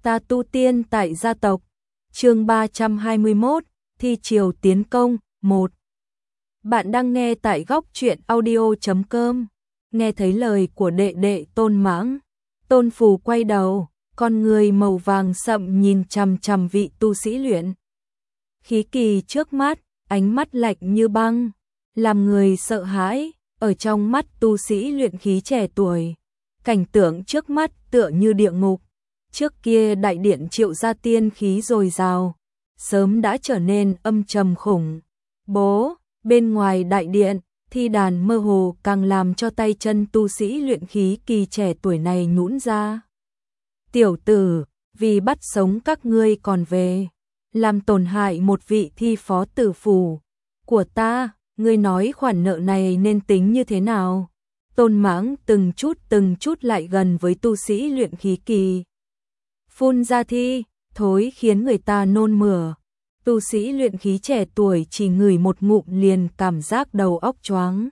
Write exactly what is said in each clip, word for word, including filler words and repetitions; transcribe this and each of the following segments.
Ta tu tiên tại gia tộc. Chương ba trăm hai mươi mốt, thi triều tiến công, một. Bạn đang nghe tại góc truyện audio chấm com. Nghe thấy lời của đệ đệ Tôn Mãng, Tôn Phù quay đầu, con người màu vàng sậm nhìn chằm chằm vị tu sĩ luyện khí kỳ trước mắt, ánh mắt lạnh như băng, làm người sợ hãi. Ở trong mắt tu sĩ luyện khí trẻ tuổi, cảnh tượng trước mắt tựa như địa ngục. Trước kia đại điện Triệu gia tiên khí dồi dào, sớm đã trở nên âm trầm khủng bố. Bên ngoài đại điện, thi đàn mơ hồ càng làm cho tay chân tu sĩ luyện khí kỳ trẻ tuổi này nhũn ra. Tiểu tử, vì bắt sống các ngươi còn về, làm tổn hại một vị thi phó tử phủ của ta, ngươi nói khoản nợ này nên tính như thế nào? Tôn Mãng từng chút từng chút lại gần với tu sĩ luyện khí kỳ, phun ra thi thối khiến người ta nôn mửa. Tu sĩ luyện khí trẻ tuổi chỉ ngửi một ngụm liền cảm giác đầu óc choáng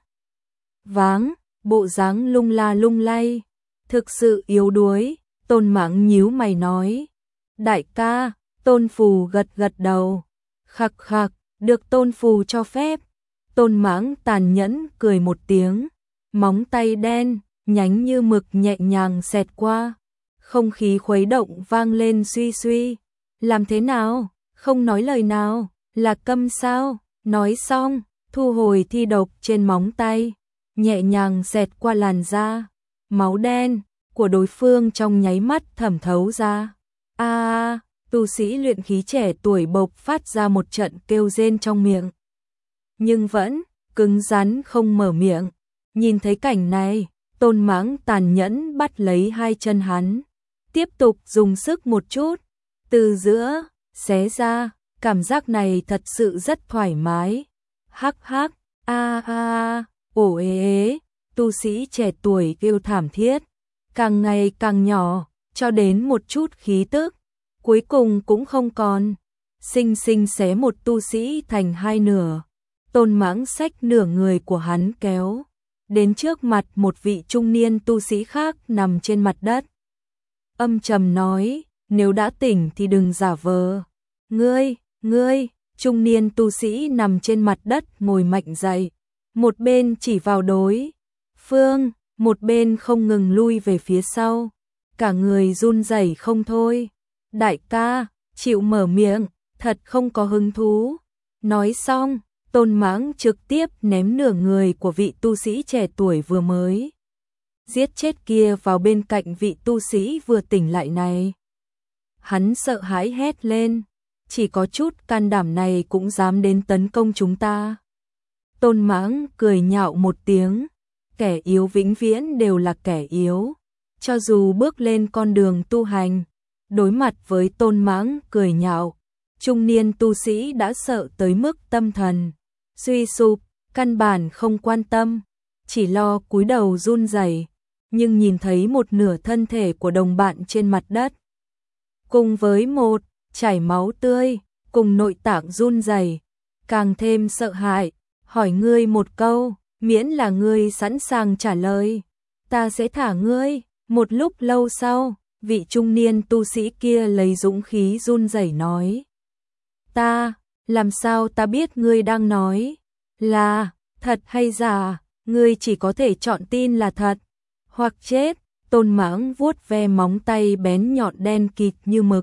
váng, bộ dáng lung la lung lay, thực sự yếu đuối. Tôn Mãng nhíu mày nói, đại ca. Tôn Phù gật gật đầu, khặc khặc, được Tôn Phù cho phép. Tôn Mãng tàn nhẫn cười một tiếng, móng tay đen nhánh như mực nhẹ nhàng xẹt qua, không khí khuấy động vang lên suy suy. Làm thế nào? Không nói lời nào, là câm sao? Nói xong, thu hồi thi độc trên móng tay, nhẹ nhàng xẹt qua làn da, máu đen của đối phương trong nháy mắt thẩm thấu ra. A, à, tu sĩ luyện khí trẻ tuổi bộc phát ra một trận kêu rên trong miệng, nhưng vẫn cứng rắn không mở miệng. Nhìn thấy cảnh này, Tôn Mãng tàn nhẫn bắt lấy hai chân hắn, tiếp tục dùng sức một chút, từ giữa xé ra. Cảm giác này thật sự rất thoải mái. Hắc hắc, a a, ồ ế ế, tu sĩ trẻ tuổi kêu thảm thiết, càng ngày càng nhỏ, cho đến một chút khí tức cuối cùng cũng không còn, xinh xinh xé một tu sĩ thành hai nửa. Tôn Mãng xách nửa người của hắn kéo đến trước mặt một vị trung niên tu sĩ khác nằm trên mặt đất, âm trầm nói, nếu đã tỉnh thì đừng giả vờ. Ngươi, ngươi, trung niên tu sĩ nằm trên mặt đất ngồi mạnh dậy, một bên chỉ vào đối phương, một bên không ngừng lui về phía sau, cả người run rẩy không thôi. Đại ca, chịu mở miệng, thật không có hứng thú. Nói xong, Tôn Mãng trực tiếp ném nửa người của vị tu sĩ trẻ tuổi vừa mới giết chết kia vào bên cạnh vị tu sĩ vừa tỉnh lại này. Hắn sợ hãi hét lên, chỉ có chút can đảm này cũng dám đến tấn công chúng ta. Tôn Mãng cười nhạo một tiếng, kẻ yếu vĩnh viễn đều là kẻ yếu, cho dù bước lên con đường tu hành. Đối mặt với Tôn Mãng cười nhạo, trung niên tu sĩ đã sợ tới mức tâm thần suy sụp, căn bản không quan tâm, chỉ lo cúi đầu run rẩy. Nhưng nhìn thấy một nửa thân thể của đồng bạn trên mặt đất, cùng với một chảy máu tươi, cùng nội tạng run rẩy, càng thêm sợ hãi. Hỏi ngươi một câu, miễn là ngươi sẵn sàng trả lời, ta sẽ thả ngươi. Một lúc lâu sau, vị trung niên tu sĩ kia lấy dũng khí run rẩy nói, ta, làm sao ta biết ngươi đang nói là thật hay giả? Ngươi chỉ có thể chọn tin là thật hoặc chết. Tôn Mãng vuốt ve móng tay bén nhọn đen kịt như mực,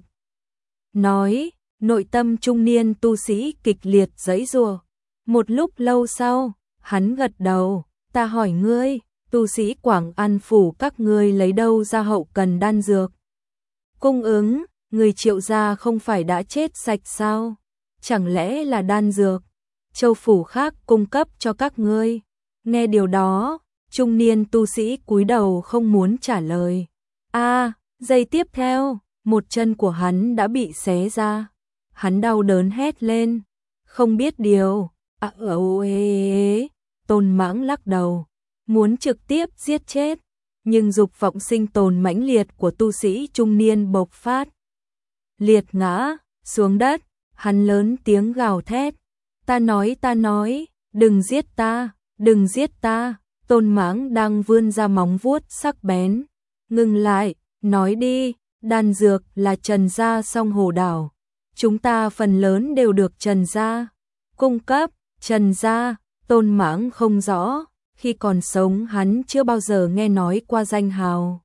nói. Nội tâm trung niên tu sĩ kịch liệt giãy giụa. Một lúc lâu sau, hắn gật đầu, ta hỏi ngươi, tu sĩ Quảng An phủ các ngươi lấy đâu ra hậu cần đan dược cung ứng? Người Triệu gia không phải đã chết sạch sao? Chẳng lẽ là đan dược châu phủ khác cung cấp cho các ngươi? Nghe điều đó, trung niên tu sĩ cúi đầu không muốn trả lời. A, à, giây tiếp theo, một chân của hắn đã bị xé ra. Hắn đau đớn hét lên, không biết điều. À, ồ ê. Tôn Mãng lắc đầu, muốn trực tiếp giết chết, nhưng dục vọng sinh tồn mãnh liệt của tu sĩ trung niên bộc phát, liệt ngã xuống đất. Hắn lớn tiếng gào thét, ta nói ta nói, đừng giết ta, đừng giết ta. Tôn Mãng đang vươn ra móng vuốt sắc bén, ngừng lại, nói đi, đan dược là Trần gia song hồ đảo. Chúng ta phần lớn đều được Trần gia cung cấp. Trần gia, Tôn Mãng không rõ, khi còn sống hắn chưa bao giờ nghe nói qua danh hào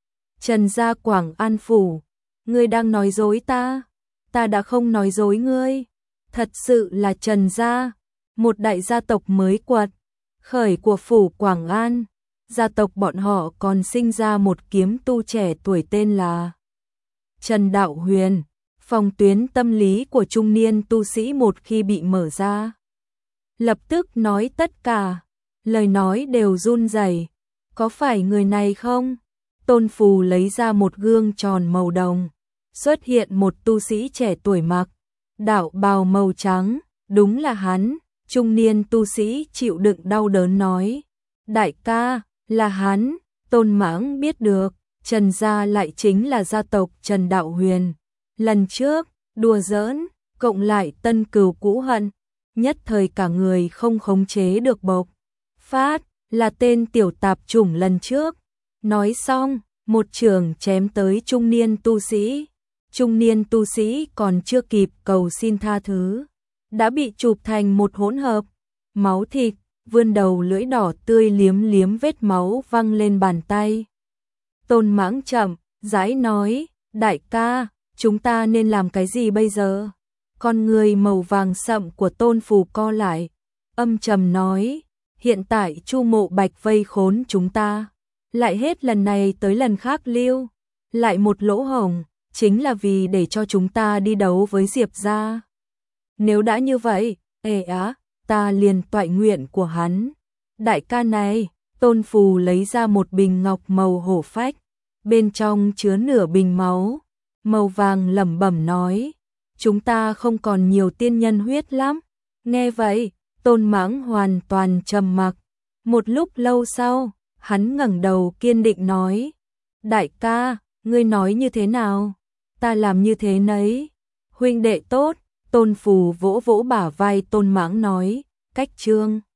Trần gia Quảng An Phủ. Ngươi đang nói dối ta? Ta đã không nói dối ngươi. Thật sự là Trần gia, một đại gia tộc mới quật khởi của phủ Quảng An. Gia tộc bọn họ còn sinh ra một kiếm tu trẻ tuổi tên là Trần Đạo Huyền. Phòng tuyến tâm lý của trung niên tu sĩ một khi bị mở ra, lập tức nói tất cả, lời nói đều run rẩy. Có phải người này không? Tôn Phù lấy ra một gương tròn màu đồng, xuất hiện một tu sĩ trẻ tuổi mặc đạo bào màu trắng, đúng là hắn. Trung niên tu sĩ chịu đựng đau đớn nói, đại ca, là hắn. Tôn Mãng biết được, Trần gia lại chính là gia tộc Trần Đạo Huyền. Lần trước, đùa giỡn, cộng lại tân cừu cũ hận, nhất thời cả người không khống chế được bộc phát, là tên tiểu tạp chủng lần trước. Nói xong, một trường chém tới trung niên tu sĩ. Trung niên tu sĩ còn chưa kịp cầu xin tha thứ, đã bị chụp thành một hỗn hợp, máu thịt, vươn đầu lưỡi đỏ tươi liếm liếm vết máu văng lên bàn tay. Tôn Mãng chậm rãi nói, đại ca, chúng ta nên làm cái gì bây giờ? Con người màu vàng sậm của Tôn Phù co lại, âm trầm nói, hiện tại Chu Mộ Bạch vây khốn chúng ta, lại hết lần này tới lần khác lưu lại một lỗ hổng, chính là vì để cho chúng ta đi đấu với Diệp gia. Nếu đã như vậy, ê á, ta liền toại nguyện của hắn. Đại ca này, Tôn Phù lấy ra một bình ngọc màu hổ phách, bên trong chứa nửa bình máu màu vàng, lẩm bẩm nói, chúng ta không còn nhiều tiên nhân huyết lắm. Nghe vậy, Tôn Mãng hoàn toàn trầm mặc. Một lúc lâu sau, hắn ngẩng đầu kiên định nói, đại ca, ngươi nói như thế nào? Ta làm như thế nấy. Huynh đệ tốt. Tôn Phù vỗ vỗ bả vai Tôn Mãng nói, cách chương